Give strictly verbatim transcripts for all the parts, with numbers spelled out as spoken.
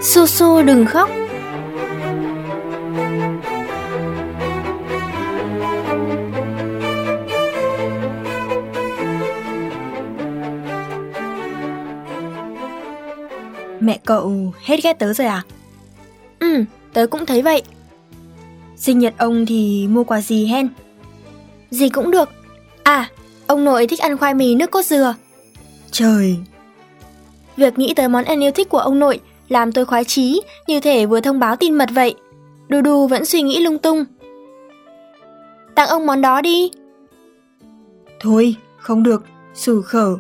Su Su đừng khóc. Mẹ cậu hết ghét tớ rồi à? Ừ, tớ cũng thấy vậy. Sinh nhật ông thì mua quà gì hen? Gì cũng được. À, ông nội thích ăn khoai mì nước cốt dừa. Trời! Việc nghĩ tới món ăn yêu thích của ông nội làm tôi khoái chí, như thể vừa thông báo tin mật vậy. Đu Đu vẫn suy nghĩ lung tung. Tặng ông món đó đi. Thôi, không được, xù khở.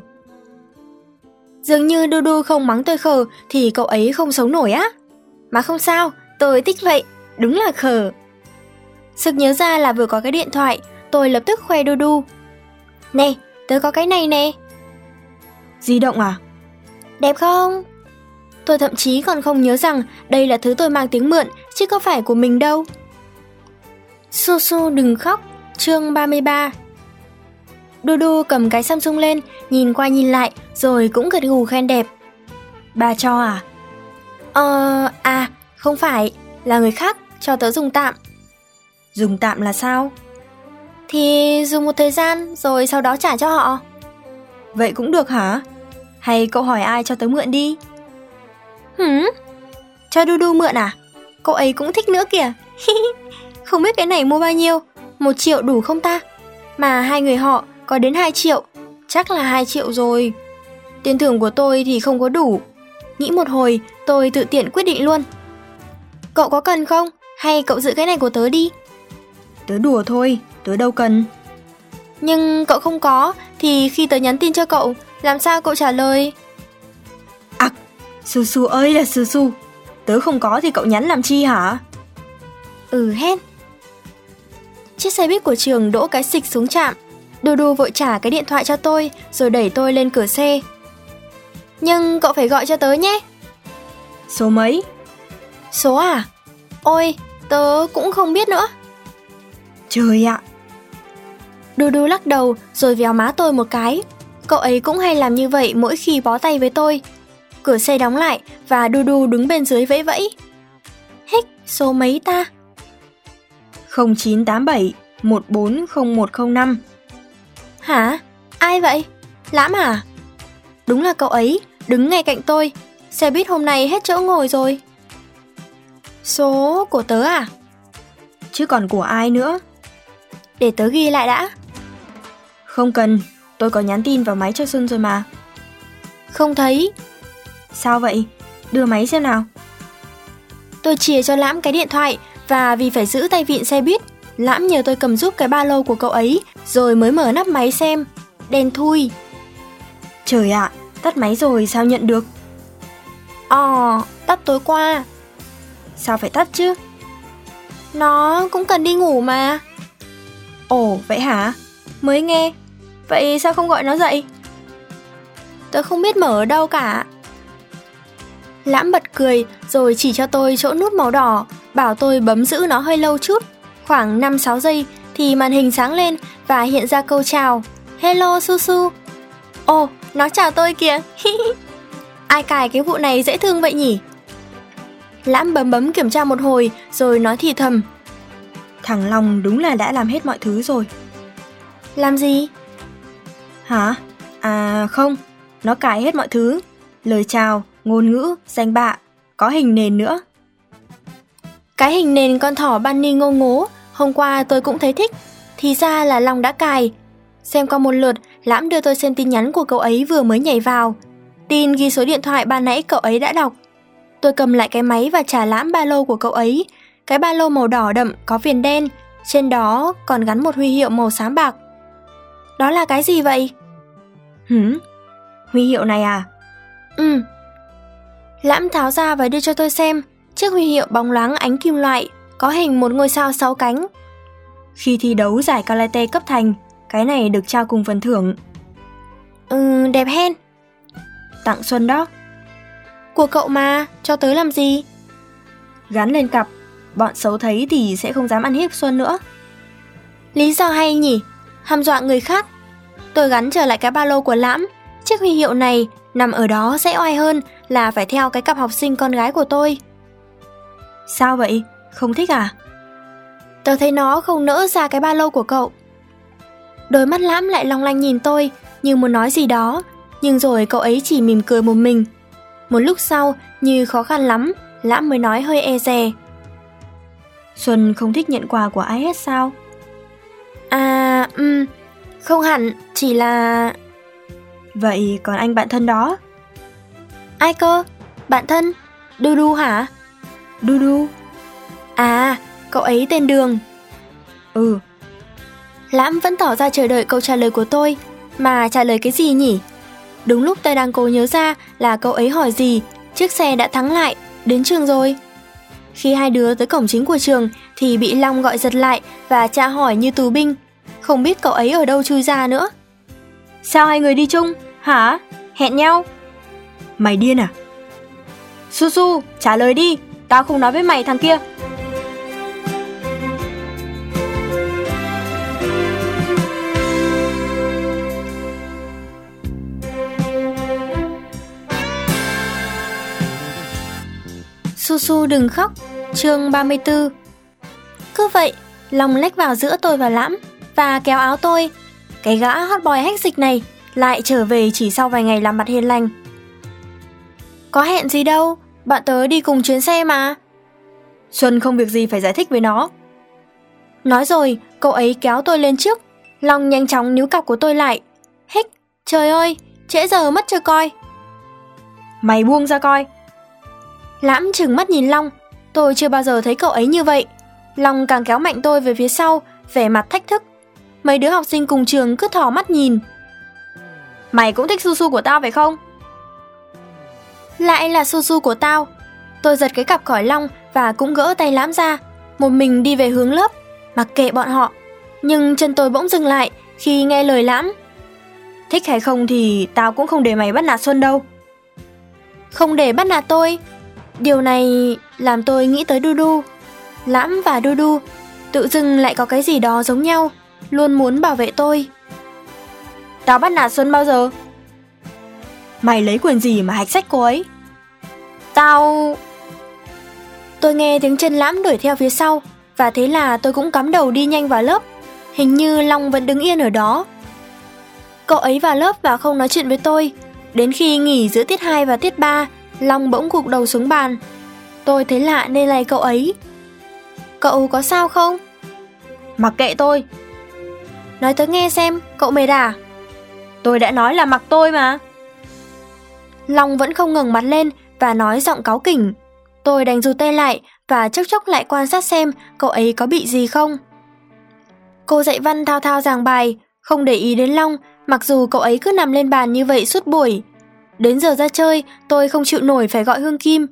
Dường như Đu Đu không mắng tôi khờ thì cậu ấy không sống nổi á. Mà không sao, tôi thích vậy, đúng là khờ. Sực nhớ ra là vừa có cái điện thoại, tôi lập tức khoe Đu Đu. Nè, tớ có cái này nè. Di động à? Đẹp không? Tôi thậm chí còn không nhớ rằng đây là thứ tôi mang tiếng mượn, chứ có phải của mình đâu. Su Su đừng khóc, chương ba mươi ba. Đu Đu cầm cái Samsung lên, nhìn qua nhìn lại, rồi cũng gật gù khen đẹp. Bà cho à? Ờ, à, không phải, là người khác cho tớ dùng tạm. Dùng tạm là sao? Thì dùng một thời gian, rồi sau đó trả cho họ. Vậy cũng được hả? Hay cậu hỏi ai cho tớ mượn đi? Hửm? Cho Đu Đu mượn à? Cậu ấy cũng thích nữa kìa. Không biết cái này mua bao nhiêu? Một triệu đủ không ta? Mà hai người họ có đến hai triệu. Chắc là hai triệu rồi. Tiền thưởng của tôi thì không có đủ. Nghĩ một hồi, tôi tự tiện quyết định luôn. Cậu có cần không? Hay cậu giữ cái này của tớ đi? Tớ đùa thôi, tớ đâu cần. Nhưng cậu không có, thì khi tớ nhắn tin cho cậu, làm sao cậu trả lời? Ặc, à, Su Su ơi là Su Su, tớ không có thì cậu nhắn làm chi hả? Ừ hết. Chiếc xe buýt của trường đỗ cái xịch xuống trạm. Đu Đu vội trả cái điện thoại cho tôi, rồi đẩy tôi lên cửa xe. Nhưng cậu phải gọi cho tớ nhé. Số mấy? Số à? Ôi, tớ cũng không biết nữa. Trời ạ! Đu Đu lắc đầu rồi véo má tôi một cái. Cậu ấy cũng hay làm như vậy mỗi khi bó tay với tôi. Cửa xe đóng lại và Đu Đu đứng bên dưới vẫy vẫy. Hích, số mấy ta? không chín tám bảy một bốn không một không năm. Hả? Ai vậy? Lãm à? Đúng là cậu ấy, đứng ngay cạnh tôi. Xe buýt hôm nay hết chỗ ngồi rồi. Số của tớ à? Chứ còn của ai nữa? Để tớ ghi lại đã. Không cần, tôi có nhắn tin vào máy cho Xuân rồi mà. Không thấy. Sao vậy? Đưa máy xem nào. Tôi chìa cho Lãm cái điện thoại, và vì phải giữ tay vịn xe buýt, Lãm nhờ tôi cầm giúp cái ba lô của cậu ấy, rồi mới mở nắp máy xem. Đen thui. Trời ạ, tắt máy rồi sao nhận được? Ồ, tắt tối qua. Sao phải tắt chứ? Nó cũng cần đi ngủ mà. Ồ, vậy hả? Mới nghe. Vậy sao không gọi nó dậy? Tớ không biết mở ở đâu cả. Lãm bật cười rồi chỉ cho tôi chỗ nút màu đỏ, bảo tôi bấm giữ nó hơi lâu chút. Khoảng năm sáu giây thì màn hình sáng lên và hiện ra câu chào. Hello Su Su. Ồ, nó chào tôi kìa. Ai cài cái vụ này dễ thương vậy nhỉ? Lãm bấm bấm kiểm tra một hồi rồi nói thì thầm. Thằng Long đúng là đã làm hết mọi thứ rồi. Làm gì? Hả? À không, nó cài hết mọi thứ. Lời chào, ngôn ngữ, danh bạ, có hình nền nữa. Cái hình nền con thỏ bunny ngô ngố, hôm qua tôi cũng thấy thích. Thì ra là Long đã cài. Xem qua một lượt, Lãm đưa tôi xem tin nhắn của cậu ấy vừa mới nhảy vào. Tin ghi số điện thoại ban nãy cậu ấy đã đọc. Tôi cầm lại cái máy và trả Lãm ba lô của cậu ấy. Cái ba lô màu đỏ đậm có viền đen, trên đó còn gắn một huy hiệu màu xám bạc. Đó là cái gì vậy? Hửm? Huy hiệu này à? Ừ. Lãm tháo ra và đưa cho tôi xem. Chiếc huy hiệu bóng loáng ánh kim loại, có hình một ngôi sao sáu cánh. Khi thi đấu giải karate cấp thành, cái này được trao cùng phần thưởng. Ừ, đẹp hen. Tặng Xuân đó. Của cậu mà, cho tớ làm gì? Gắn lên cặp, bọn xấu thấy thì sẽ không dám ăn hiếp Xuân nữa. Lý do hay nhỉ? Hăm dọa người khác. Tôi gắn trở lại cái ba lô của Lãm. Chiếc huy hiệu này Nằm ở đó sẽ oai hơn là phải theo cái cặp học sinh con gái của tôi. Sao vậy? Không thích à? Tớ thấy nó không nỡ ra cái ba lô của cậu. Đôi mắt Lãm lại long lanh nhìn tôi như muốn nói gì đó, nhưng rồi cậu ấy chỉ mỉm cười một mình. Một lúc sau, như khó khăn lắm, Lãm mới nói hơi e dè. Xuân không thích nhận quà của ai hết sao? À, um, không hẳn, chỉ là... Vậy còn anh bạn thân đó? Ai cơ? Bạn thân? Du Du hả? Du Du. À, cậu ấy tên Đường. Ừ. Lãm vẫn tỏ ra chờ đợi câu trả lời của tôi. Mà trả lời cái gì nhỉ? Đúng lúc tôi đang cố nhớ ra là cậu ấy hỏi gì, chiếc xe đã thắng lại, đến trường rồi. Khi hai đứa tới cổng chính của trường thì bị Long gọi giật lại và tra hỏi như tù binh. Không biết cậu ấy ở đâu chui ra nữa. Sao hai người đi chung? Hả? Hẹn nhau? Mày điên à? Su Su, trả lời đi, tao không nói với mày thằng kia. Su Su đừng khóc. Chương ba mươi tư. Cứ vậy, Long lách vào giữa tôi và Lãm và kéo áo tôi. Cái gã hot boy hách dịch này lại trở về chỉ sau vài ngày làm mặt hiền lành. Có hẹn gì đâu, bạn tớ đi cùng chuyến xe mà. Xuân không việc gì phải giải thích với nó. Nói rồi, cậu ấy kéo tôi lên trước. Long nhanh chóng níu cặp của tôi lại. Hích, trời ơi, trễ giờ mất chưa coi. Mày buông ra coi. Lãm trừng mắt nhìn Long. Tôi chưa bao giờ thấy cậu ấy như vậy. Long càng kéo mạnh tôi về phía sau, vẻ mặt thách thức. Mấy đứa học sinh cùng trường cứ thò mắt nhìn. Mày cũng thích Su Su của tao phải không? Lại là Su Su của tao. Tôi giật cái cặp khỏi Long và cũng gỡ tay Lãm ra, một mình đi về hướng lớp, mặc kệ bọn họ. Nhưng chân tôi bỗng dừng lại khi nghe lời Lãm. Thích hay không thì tao cũng không để mày bắt nạt Xuân đâu. Không để bắt nạt tôi? Điều này làm tôi nghĩ tới Du Du. Lãm và Du Du tự dưng lại có cái gì đó giống nhau, luôn muốn bảo vệ tôi. Tao bắt nạt Xuân bao giờ? Mày lấy quyền gì mà hạch sách cô ấy? Tao... Tôi nghe tiếng chân Lãm đuổi theo phía sau, và thế là tôi cũng cắm đầu đi nhanh vào lớp. Hình như Long vẫn đứng yên ở đó. Cậu ấy vào lớp và không nói chuyện với tôi. Đến khi nghỉ giữa tiết hai và tiết ba, Long bỗng gục đầu xuống bàn. Tôi thấy lạ nên lay cậu ấy. Cậu có sao không? Mặc kệ tôi. Nói tớ nghe xem, cậu mệt à? Tôi đã nói là mặc tôi mà. Long vẫn không ngẩng mặt lên và nói giọng cáu kỉnh. Tôi đành rụt tay lại và chốc chốc lại quan sát xem cậu ấy có bị gì không. Cô dạy văn thao thao giảng bài, không để ý đến Long, mặc dù cậu ấy cứ nằm lên bàn như vậy suốt buổi. Đến giờ ra chơi, tôi không chịu nổi phải gọi Hương Kim.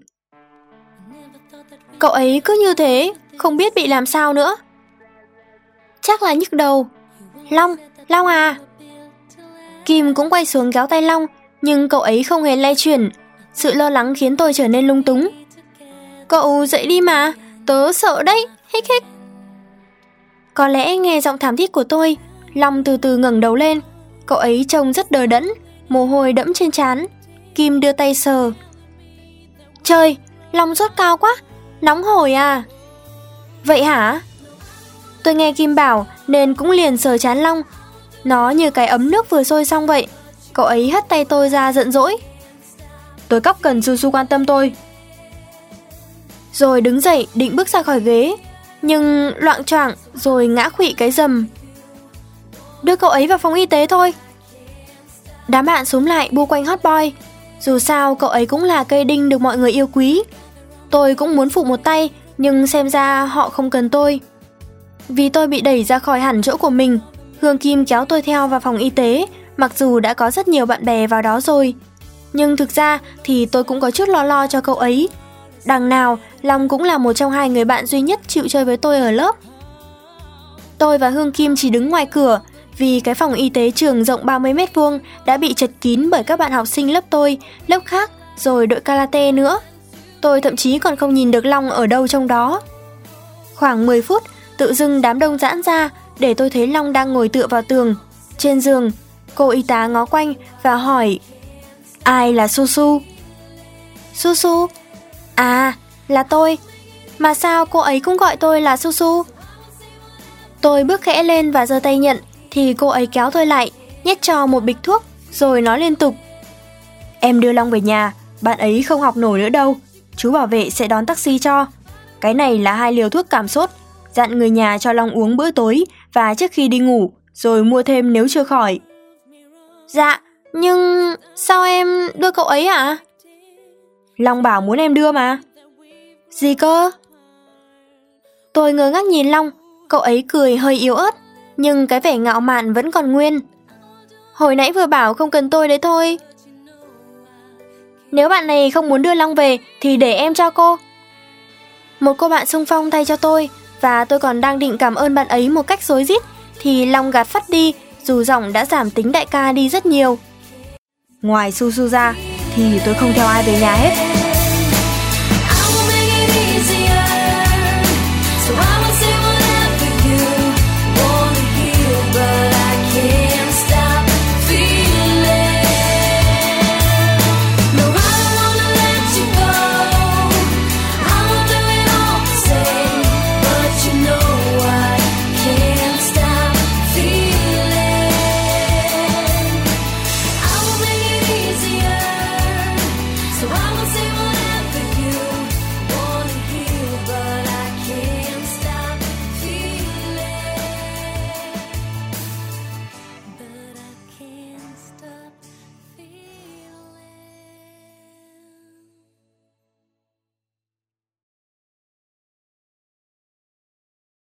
Cậu ấy cứ như thế, không biết bị làm sao nữa. Chắc là nhức đầu. Long, Long à. Kim cũng quay xuống kéo tay Long, nhưng cậu ấy không hề lay chuyển. Sự lo lắng khiến tôi trở nên lung túng. Cậu dậy đi mà, tớ sợ đấy, hích hích. Có lẽ nghe giọng thảm thiết của tôi, Long từ từ ngẩng đầu lên. Cậu ấy trông rất đờ đẫn, mồ hôi đẫm trên trán. Kim đưa tay sờ. Trời, Long sốt cao quá, nóng hổi à. Vậy hả? Tôi nghe Kim bảo nên cũng liền sờ trán Long. Nó như cái ấm nước vừa sôi xong vậy. Cậu ấy hất tay tôi ra giận dỗi. Tôi cóc cần Su Su quan tâm tôi. Rồi đứng dậy định bước ra khỏi ghế, nhưng loạng choạng rồi ngã khuỵu cái rầm. Đưa cậu ấy vào phòng y tế thôi. Đám bạn xúm lại bu quanh hot boy. Dù sao cậu ấy cũng là cây đinh được mọi người yêu quý. Tôi cũng muốn phụ một tay, nhưng xem ra họ không cần tôi. Vì tôi bị đẩy ra khỏi hẳn chỗ của mình, Hương Kim kéo tôi theo vào phòng y tế, mặc dù đã có rất nhiều bạn bè vào đó rồi. Nhưng thực ra thì tôi cũng có chút lo lo cho cậu ấy. Đằng nào, Long cũng là một trong hai người bạn duy nhất chịu chơi với tôi ở lớp. Tôi và Hương Kim chỉ đứng ngoài cửa, vì cái phòng y tế trường rộng ba mươi mét vuông đã bị chật kín bởi các bạn học sinh lớp tôi, lớp khác, rồi đội karate nữa. Tôi thậm chí còn không nhìn được Long ở đâu trong đó. Khoảng mười phút, tự dưng đám đông giãn ra để tôi thấy Long đang ngồi tựa vào tường. Trên giường, cô y tá ngó quanh và hỏi: Ai là Su Su? Su Su? À, là tôi. Mà sao cô ấy cũng gọi tôi là Su Su? Tôi bước khẽ lên và giơ tay nhận, thì cô ấy kéo tôi lại, nhét cho một bịch thuốc, rồi nói liên tục: Em đưa Long về nhà, bạn ấy không học nổi nữa đâu. Chú bảo vệ sẽ đón taxi cho. Cái này là hai liều thuốc cảm sốt, dặn người nhà cho Long uống bữa tối và trước khi đi ngủ, rồi mua thêm nếu chưa khỏi. Dạ, nhưng sao em đưa cậu ấy ạ? Long bảo muốn em đưa mà. Gì cơ? Tôi ngơ ngác nhìn Long, cậu ấy cười hơi yếu ớt, nhưng cái vẻ ngạo mạn vẫn còn nguyên. Hồi nãy vừa bảo không cần tôi đấy thôi. Nếu bạn này không muốn đưa Long về thì để em cho cô. Một cô bạn xung phong thay cho tôi, và tôi còn đang định cảm ơn bạn ấy một cách rối rít thì Long gạt phắt đi, dù giọng đã giảm tính đại ca đi rất nhiều. Ngoài Su Su ra thì tôi không theo ai về nhà hết.